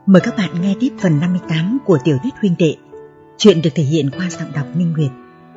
Mời các bạn nghe tiếp phần 58 của tiểu thuyết Huynh Đệ. Chuyện được thể hiện qua giọng đọc Minh Nguyệt.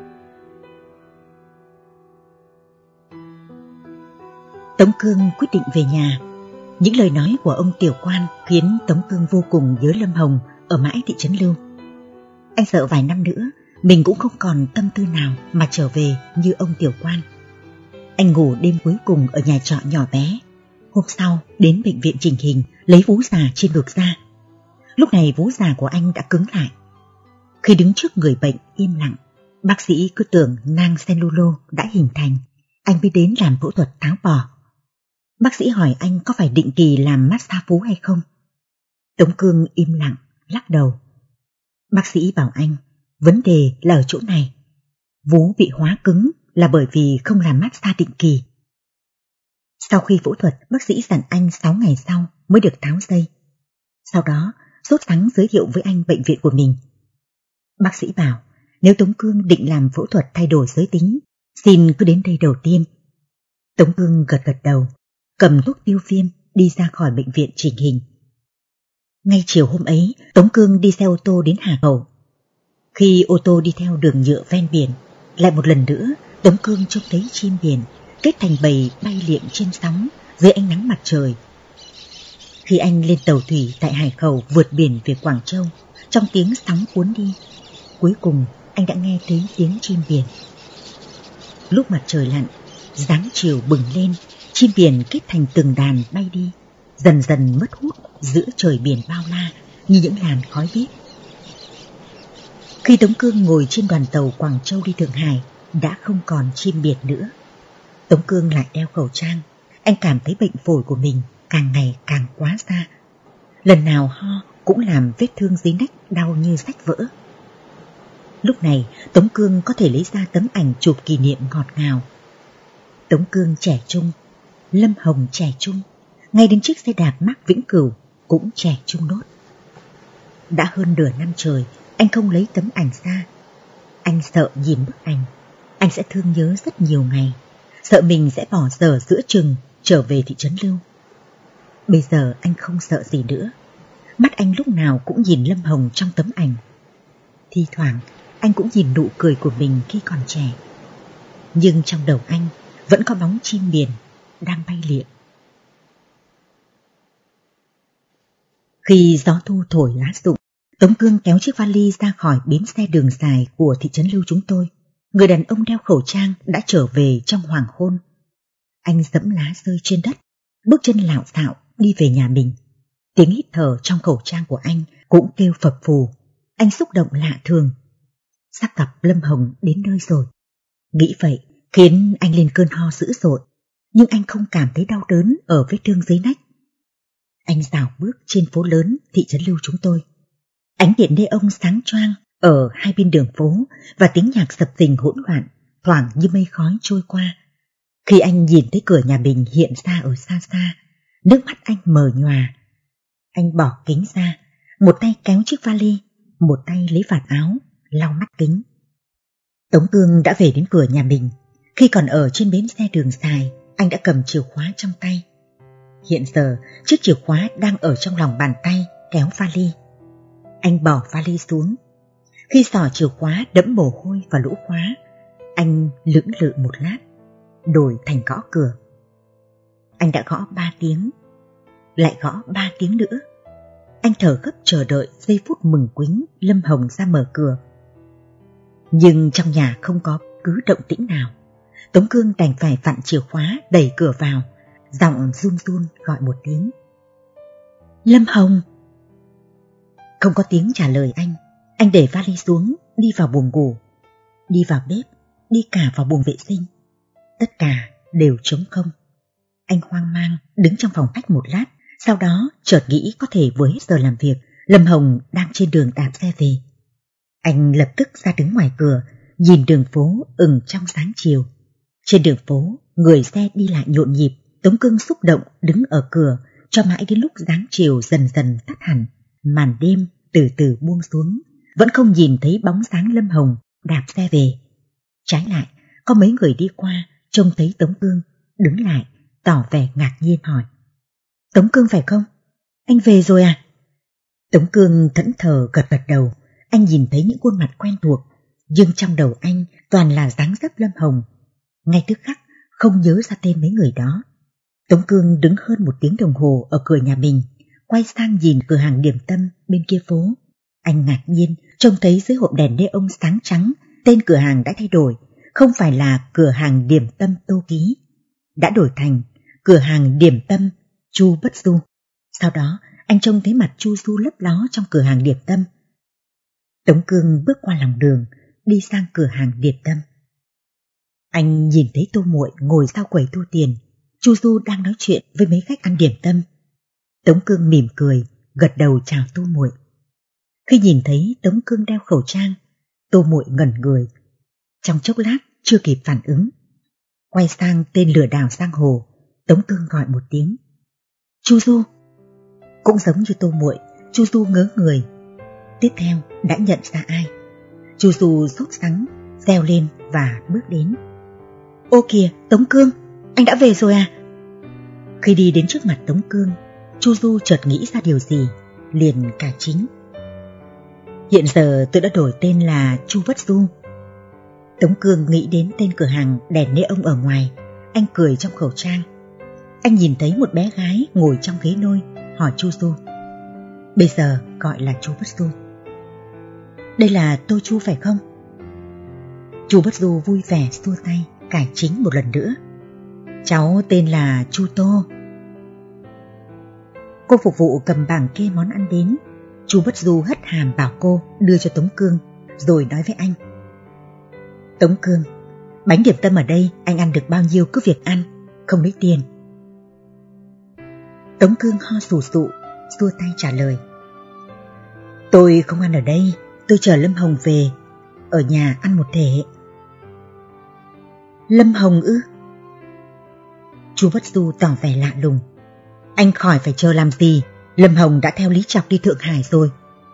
Tống Cương quyết định về nhà. Những lời nói của ông tiểu quan khiến Tống Cương vô cùng nhớ Lâm Hồng ở mãi thị trấn Lưu. Anh sợ vài năm nữa mình cũng không còn tâm tư nào mà trở về như ông tiểu quan. Anh ngủ đêm cuối cùng ở nhà trọ nhỏ bé. Hôm sau đến bệnh viện chỉnh hình lấy vú già trên ngực ra. Lúc này vú già của anh đã cứng lại. Khi đứng trước người bệnh im lặng, bác sĩ cứ tưởng nang cellulo đã hình thành, anh mới đến làm phẫu thuật tháo bỏ. Bác sĩ hỏi anh có phải định kỳ làm massage vú hay không. Tống Cương im lặng, lắc đầu. Bác sĩ bảo anh, vấn đề là ở chỗ này. Vú bị hóa cứng là bởi vì không làm massage định kỳ. Sau khi phẫu thuật, bác sĩ dặn anh 6 ngày sau mới được tháo dây. Sau đó, sốt sắng giới thiệu với anh bệnh viện của mình. Bác sĩ bảo, nếu Tống Cương định làm phẫu thuật thay đổi giới tính, xin cứ đến đây đầu tiên. Tống Cương gật đầu, cầm thuốc tiêu viêm đi ra khỏi bệnh viện chỉnh hình. Ngay chiều hôm ấy, Tống Cương đi xe ô tô đến Hà Khẩu. Khi ô tô đi theo đường nhựa ven biển, lại một lần nữa Tống Cương trông thấy chim biển kết thành bầy bay liệng trên sóng dưới ánh nắng mặt trời. Khi anh lên tàu thủy tại Hải Khẩu vượt biển về Quảng Châu, trong tiếng sóng cuốn đi, cuối cùng anh đã nghe thấy tiếng chim biển. Lúc mặt trời lặn, dáng chiều bừng lên, chim biển kết thành từng đàn bay đi, dần dần mất hút giữa trời biển bao la như những làn khói biếc. Khi Tống Cương ngồi trên đoàn tàu Quảng Châu đi Thượng Hải, đã không còn chim biển nữa. Tống Cương lại đeo khẩu trang, anh cảm thấy bệnh phổi của mình càng ngày càng quá xa. Lần nào ho cũng làm vết thương dưới nách đau như rách vỡ. Lúc này Tống Cương có thể lấy ra tấm ảnh chụp kỷ niệm ngọt ngào. Tống Cương trẻ trung, Lâm Hồng trẻ trung, ngay đến chiếc xe đạp Mác Vĩnh Cửu cũng trẻ trung nốt. Đã hơn nửa năm trời anh không lấy tấm ảnh ra. Anh sợ nhìn bức ảnh, anh sẽ thương nhớ rất nhiều ngày, sợ mình sẽ bỏ dở giữa chừng trở về thị trấn Lưu. Bây giờ anh không sợ gì nữa. Mắt anh lúc nào cũng nhìn Lâm Hồng trong tấm ảnh. Thi thoảng anh cũng nhìn nụ cười của mình khi còn trẻ. Nhưng trong đầu anh vẫn có bóng chim biển đang bay liệng. Khi gió thu thổi lá rụng, Tống Cương kéo chiếc vali ra khỏi bến xe đường dài của thị trấn Lưu chúng tôi. Người đàn ông đeo khẩu trang đã trở về trong hoàng hôn. Anh dẫm lá rơi trên đất, bước chân lạo xạo đi về nhà mình. Tiếng hít thở trong khẩu trang của anh cũng kêu phập phù. Anh xúc động lạ thường. Sắp gặp Lâm Hồng đến nơi rồi. Nghĩ vậy khiến anh lên cơn ho dữ dội, nhưng anh không cảm thấy đau đớn ở vết thương dưới nách. Anh rảo bước trên phố lớn thị trấn Lưu chúng tôi. Ánh điện neon sáng choang ở hai bên đường phố và tiếng nhạc sập sình hỗn loạn thoảng như mây khói trôi qua. Khi anh nhìn thấy cửa nhà mình hiện ra ở xa xa, nước mắt anh mờ nhòa. Anh bỏ kính ra, một tay kéo chiếc vali, một tay lấy vạt áo, lau mắt kính. Tống Cương đã về đến cửa nhà mình. Khi còn ở trên bến xe đường dài, anh đã cầm chìa khóa trong tay. Hiện giờ, chiếc chìa khóa đang ở trong lòng bàn tay kéo vali. Anh bỏ vali xuống. Khi xỏ chìa khóa đẫm mồ hôi vào lỗ khóa, anh lưỡng lự một lát, đổi thành gõ cửa. Anh đã gõ 3 tiếng, lại gõ 3 tiếng nữa. Anh thở gấp chờ đợi giây phút mừng quính Lâm Hồng ra mở cửa. Nhưng trong nhà không có cứ động tĩnh nào. Tống Cương đành phải vặn chìa khóa đẩy cửa vào, giọng run run gọi một tiếng. Lâm Hồng! Không có tiếng trả lời anh để vali xuống, đi vào buồng ngủ, đi vào bếp, đi cả vào buồng vệ sinh. Tất cả đều trống không. Anh hoang mang đứng trong phòng khách một lát, sau đó chợt nghĩ có thể vừa hết giờ làm việc, Lâm Hồng đang trên đường đạp xe về. Anh lập tức ra đứng ngoài cửa, nhìn đường phố ửng trong sáng chiều. Trên đường phố, người xe đi lại nhộn nhịp. Tống Cương xúc động đứng ở cửa cho mãi đến lúc dáng chiều dần dần tắt hẳn, màn đêm từ từ buông xuống, vẫn không nhìn thấy bóng dáng Lâm Hồng đạp xe về. Trái lại, có mấy người đi qua trông thấy Tống Cương, đứng lại tỏ vẻ ngạc nhiên hỏi: Tống Cương phải không? Anh về rồi à? Tống Cương thẫn thờ gật đầu. Anh nhìn thấy những khuôn mặt quen thuộc, nhưng trong đầu anh toàn là dáng dấp Lâm Hồng. Ngay tức khắc không nhớ ra tên mấy người đó. Tống Cương đứng hơn 1 tiếng đồng hồ ở cửa nhà mình, quay sang nhìn cửa hàng điểm tâm bên kia phố. Anh ngạc nhiên trông thấy dưới hộp đèn neon sáng trắng, tên cửa hàng đã thay đổi, không phải là cửa hàng điểm tâm Tô Ký, đã đổi thành cửa hàng điểm tâm Chu Bất Du. Sau đó anh trông thấy mặt Chu Du lấp ló trong cửa hàng điểm tâm. Tống Cương bước qua lòng đường, đi sang cửa hàng điểm tâm. Anh nhìn thấy Tô Muội ngồi sau quầy thu tiền, Chu Du đang nói chuyện với mấy khách ăn điểm tâm. Tống Cương mỉm cười, gật đầu chào Tô Muội. Khi nhìn thấy Tống Cương đeo khẩu trang, Tô Muội ngẩn người. Trong chốc lát chưa kịp phản ứng. Quay sang tên lừa đảo giang hồ, Tống Cương gọi một tiếng. Chu Du. Cũng giống như Tô Muội, Chu Du ngớ người. Tiếp theo đã nhận ra ai. Chu Du sốt sắng, reo lên và bước đến. Ô kìa, Tống Cương, anh đã về rồi à? Khi đi đến trước mặt Tống Cương, Chu Du chợt nghĩ ra điều gì, liền cải chính. Hiện giờ tôi đã đổi tên là Chu Bất Du. Tống Cương nghĩ đến tên cửa hàng đèn neon ở ngoài, anh cười trong khẩu trang. Anh nhìn thấy một bé gái ngồi trong ghế nôi, hỏi Chu Du. Bây giờ gọi là Chu Bất Du. Đây là Tô Chu phải không? Chu Bất Du vui vẻ xua tay, cải chính một lần nữa. Cháu tên là Chu Tô. Cô phục vụ cầm bảng kê món ăn đến. Chu Bất Du hất hàm bảo cô đưa cho Tống Cương, rồi nói với anh. Tống Cương, bánh điểm tâm ở đây anh ăn được bao nhiêu cứ việc ăn, không lấy tiền. Tống Cương ho sù sụ, xua tay trả lời. Tôi không ăn ở đây, tôi chờ Lâm Hồng về, ở nhà ăn một thể. Lâm Hồng ư? Chu Bất Du tỏ vẻ lạ lùng. Anh khỏi phải chờ làm gì, Lâm Hồng đã theo Lý Trọc đi Thượng Hải rồi.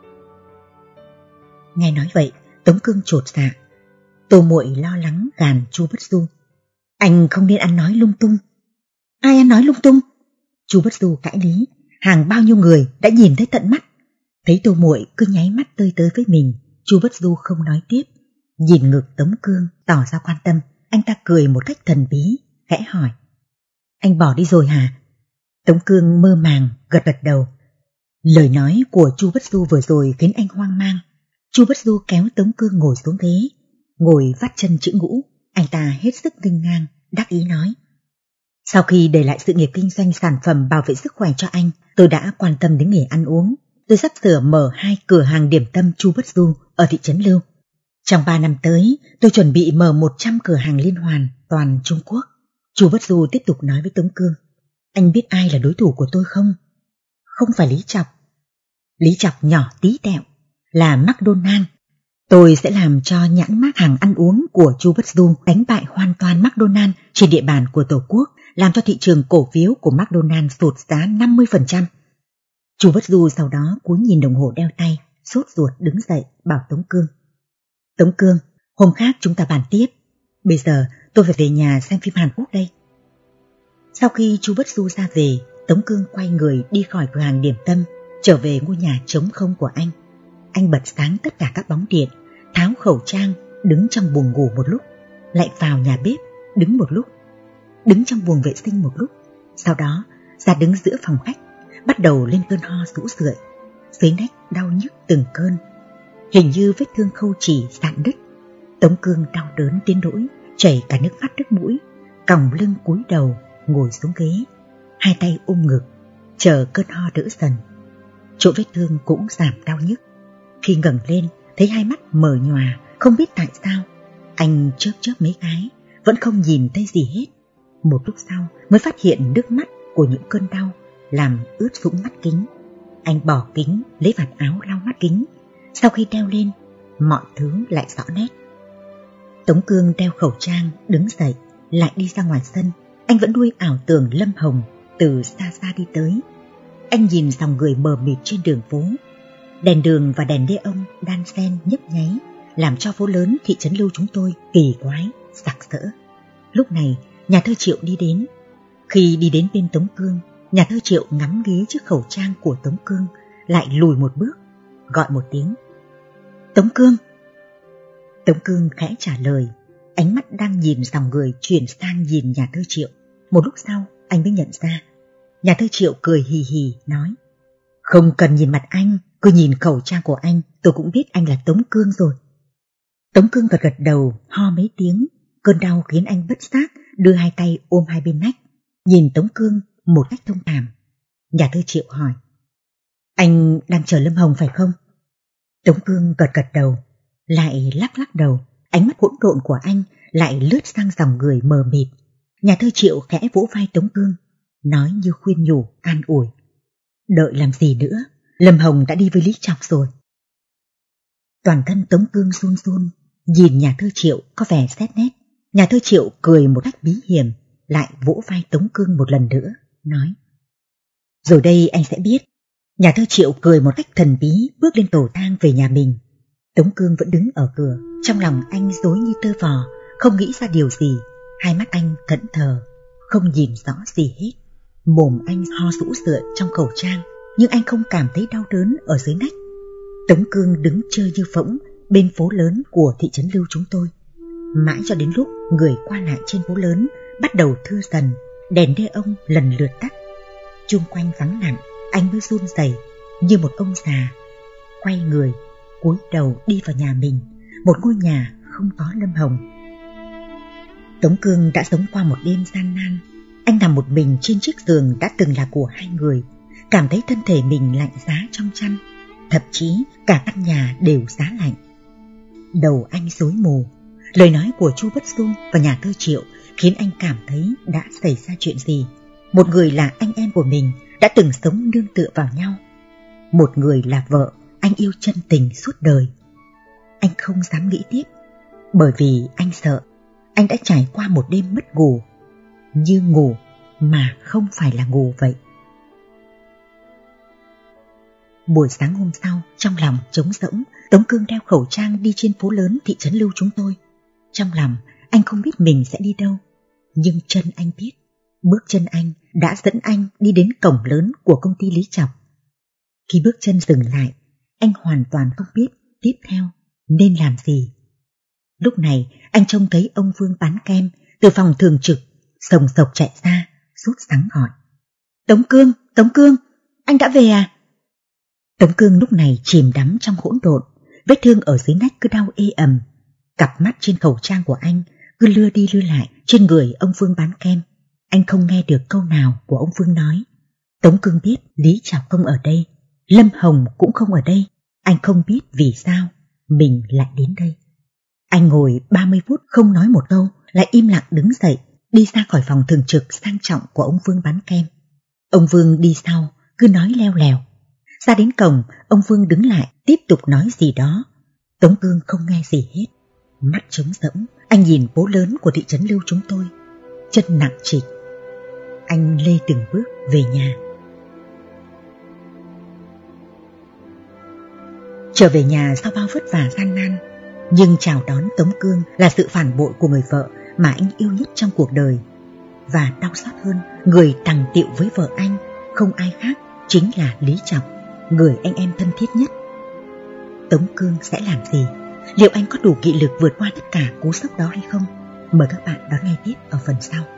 Nghe nói vậy, Tống Cương chột dạ. Tô Muội lo lắng gàn Chu Bất Du. Anh không nên ăn nói lung tung. Ai ăn nói lung tung? Chu Bất Du cãi lý, hàng bao nhiêu người đã nhìn thấy tận mắt. Thấy Tô Muội cứ nháy mắt tơi tới với mình, Chu Bất Du không nói tiếp. Nhìn ngực Tống Cương tỏ ra quan tâm, anh ta cười một cách thần bí, khẽ hỏi. Anh bỏ đi rồi hả? Tống Cương mơ màng gật đầu. Lời nói của Chu Bất Du vừa rồi khiến anh hoang mang. Chu Bất Du kéo Tống Cương ngồi xuống ghế, ngồi vắt chân chữ ngũ. Anh ta hết sức nghênh ngang, đắc ý nói. Sau khi để lại sự nghiệp kinh doanh sản phẩm bảo vệ sức khỏe cho anh, tôi đã quan tâm đến nghề ăn uống. Tôi sắp sửa mở 2 cửa hàng điểm tâm Chu Bất Du ở thị trấn Lưu. Trong 3 năm tới, tôi chuẩn bị mở 100 cửa hàng liên hoàn toàn Trung Quốc. Chu Bất Du tiếp tục nói với Tống Cương. Anh biết ai là đối thủ của tôi không? Không phải Lý Trọc. Lý Trọc nhỏ tí tẹo, là McDonald. Tôi sẽ làm cho nhãn mác hàng ăn uống của Chu Bất Du đánh bại hoàn toàn McDonald trên địa bàn của Tổ quốc, làm cho thị trường cổ phiếu của McDonald sụt giá 50%. Chu Bất Du sau đó cúi nhìn đồng hồ đeo tay, sốt ruột đứng dậy bảo Tống Cương. Tống Cương, hôm khác chúng ta bàn tiếp. Bây giờ tôi phải về nhà xem phim Hàn Quốc đây. Sau khi Chu Bất Du ra về, Tống Cương quay người đi khỏi cửa hàng điểm tâm, trở về ngôi nhà trống không của anh. Anh bật sáng tất cả các bóng điện, tháo khẩu trang, đứng trong buồng ngủ một lúc, lại vào nhà bếp, đứng một lúc, đứng trong buồng vệ sinh một lúc, sau đó ra đứng giữa phòng khách, bắt đầu lên cơn ho rũ rượi, dưới nách đau nhức từng cơn, hình như vết thương khâu chỉ rạn đứt. Tống Cương đau đớn đến nỗi chảy cả nước mắt nước mũi, còng lưng cúi đầu ngồi xuống ghế, hai tay ôm ngực, chờ cơn ho đỡ dần. Chỗ vết thương cũng giảm đau nhức. Khi ngẩng lên, thấy hai mắt mờ nhòa, không biết tại sao. Anh chớp chớp mấy cái, vẫn không nhìn thấy gì hết. Một lúc sau mới phát hiện nước mắt của những cơn đau làm ướt sũng mắt kính. Anh bỏ kính, lấy vạt áo lau mắt kính. Sau khi đeo lên, mọi thứ lại rõ nét. Tống Cương đeo khẩu trang, đứng dậy, lại đi ra ngoài sân. Anh vẫn nuôi ảo tưởng Lâm Hồng từ xa xa đi tới. Anh nhìn dòng người mờ mịt trên đường phố. Đèn đường và đèn neon đan xen nhấp nháy, làm cho phố lớn thị trấn Lưu chúng tôi kỳ quái, sặc sỡ. Lúc này, nhà thơ Triệu đi đến. Khi đi đến bên Tống Cương, nhà thơ Triệu ngắm nghía chiếc khẩu trang của Tống Cương, lại lùi một bước, gọi một tiếng. Tống Cương! Tống Cương khẽ trả lời, ánh mắt đang nhìn dòng người chuyển sang nhìn nhà thơ Triệu. Một lúc sau, anh mới nhận ra. Nhà thơ Triệu cười hì hì, nói: Không cần nhìn mặt anh, cứ nhìn khẩu trang của anh, tôi cũng biết anh là Tống Cương rồi. Tống Cương gật gật đầu, ho mấy tiếng, cơn đau khiến anh bất giác đưa hai tay ôm hai bên nách, nhìn Tống Cương một cách thông cảm. Nhà thơ Triệu hỏi: Anh đang chờ Lâm Hồng phải không? Tống Cương gật gật đầu, lại lắc lắc đầu, ánh mắt hỗn độn của anh lại lướt sang dòng người mờ mịt. Nhà thơ Triệu khẽ vỗ vai Tống Cương, nói như khuyên nhủ, an ủi: Đợi làm gì nữa, Lâm Hồng đã đi với Lý Chọc rồi. Toàn thân Tống Cương run run, nhìn nhà thơ Triệu có vẻ xét nét. Nhà thơ Triệu cười một cách bí hiểm, lại vỗ vai Tống Cương một lần nữa, nói: Rồi đây anh sẽ biết. Nhà thơ Triệu cười một cách thần bí, bước lên cầu thang về nhà mình. Tống Cương vẫn đứng ở cửa, trong lòng anh rối như tơ vò, không nghĩ ra điều gì. Hai mắt anh thẫn thờ, không nhìn rõ gì hết. Mồm anh ho sũ sượt trong khẩu trang, nhưng anh không cảm thấy đau đớn ở dưới nách. Tống Cương đứng chơi như phỗng bên phố lớn của thị trấn Lưu chúng tôi. Mãi cho đến lúc người qua lại trên phố lớn bắt đầu thưa dần, đèn đê ông lần lượt tắt, chung quanh vắng lặng, anh mới run rẩy như một ông già, quay người, cúi đầu đi vào nhà mình, một ngôi nhà không có Lâm Hồng. Tống Cương đã sống qua một đêm gian nan. Anh nằm một mình trên chiếc giường đã từng là của hai người, cảm thấy thân thể mình lạnh giá trong chăn, thậm chí cả căn nhà đều giá lạnh. Đầu anh rối mù, lời nói của Chu Bất Dung và nhà thơ Triệu khiến anh cảm thấy đã xảy ra chuyện gì. Một người là anh em của mình đã từng sống nương tựa vào nhau, một người là vợ anh yêu chân tình suốt đời. Anh không dám nghĩ tiếp, bởi vì anh sợ anh đã trải qua một đêm mất ngủ, như ngủ mà không phải là ngủ vậy. Buổi sáng hôm sau, trong lòng trống rỗng, Tống Cương đeo khẩu trang đi trên phố lớn thị trấn Lưu chúng tôi. Trong lòng anh không biết mình sẽ đi đâu, nhưng chân anh biết, bước chân anh đã dẫn anh đi đến cổng lớn của công ty Lý Chọc. Khi bước chân dừng lại, anh hoàn toàn không biết tiếp theo nên làm gì. Lúc này anh trông thấy ông Vương bán kem từ phòng thường trực sồng sộc chạy ra, sốt sắng hỏi: Tống Cương, anh đã về à? Tống Cương lúc này chìm đắm trong hỗn độn, vết thương ở dưới nách cứ đau ê ầm, cặp mắt trên khẩu trang của anh cứ lưa đi lưa lại trên người ông Vương bán kem. Anh không nghe được câu nào của ông Vương nói. Tống Cương biết Lý Chọc không ở đây, Lâm Hồng cũng không ở đây. Anh không biết vì sao mình lại đến đây. Anh ngồi 30 phút không nói một câu, lại im lặng đứng dậy, đi ra khỏi phòng thường trực sang trọng của ông Vương bán kem. Ông Vương đi sau, cứ nói leo lèo. Ra đến cổng, ông Vương đứng lại, tiếp tục nói gì đó. Tống Cương không nghe gì hết. Mắt trống rỗng, anh nhìn phố lớn của thị trấn Lưu chúng tôi. Chân nặng trịch. Anh lê từng bước về nhà. Trở về nhà sau bao vất vả gian nan, nhưng chào đón Tống Cương là sự phản bội của người vợ mà anh yêu nhất trong cuộc đời. Và đau xót hơn, người tằng tiệu với vợ anh không ai khác chính là Lý Chọc, người anh em thân thiết nhất. Tống Cương sẽ làm gì? Liệu anh có đủ nghị lực vượt qua tất cả cú sốc đó hay không? Mời các bạn đón nghe tiếp ở phần sau.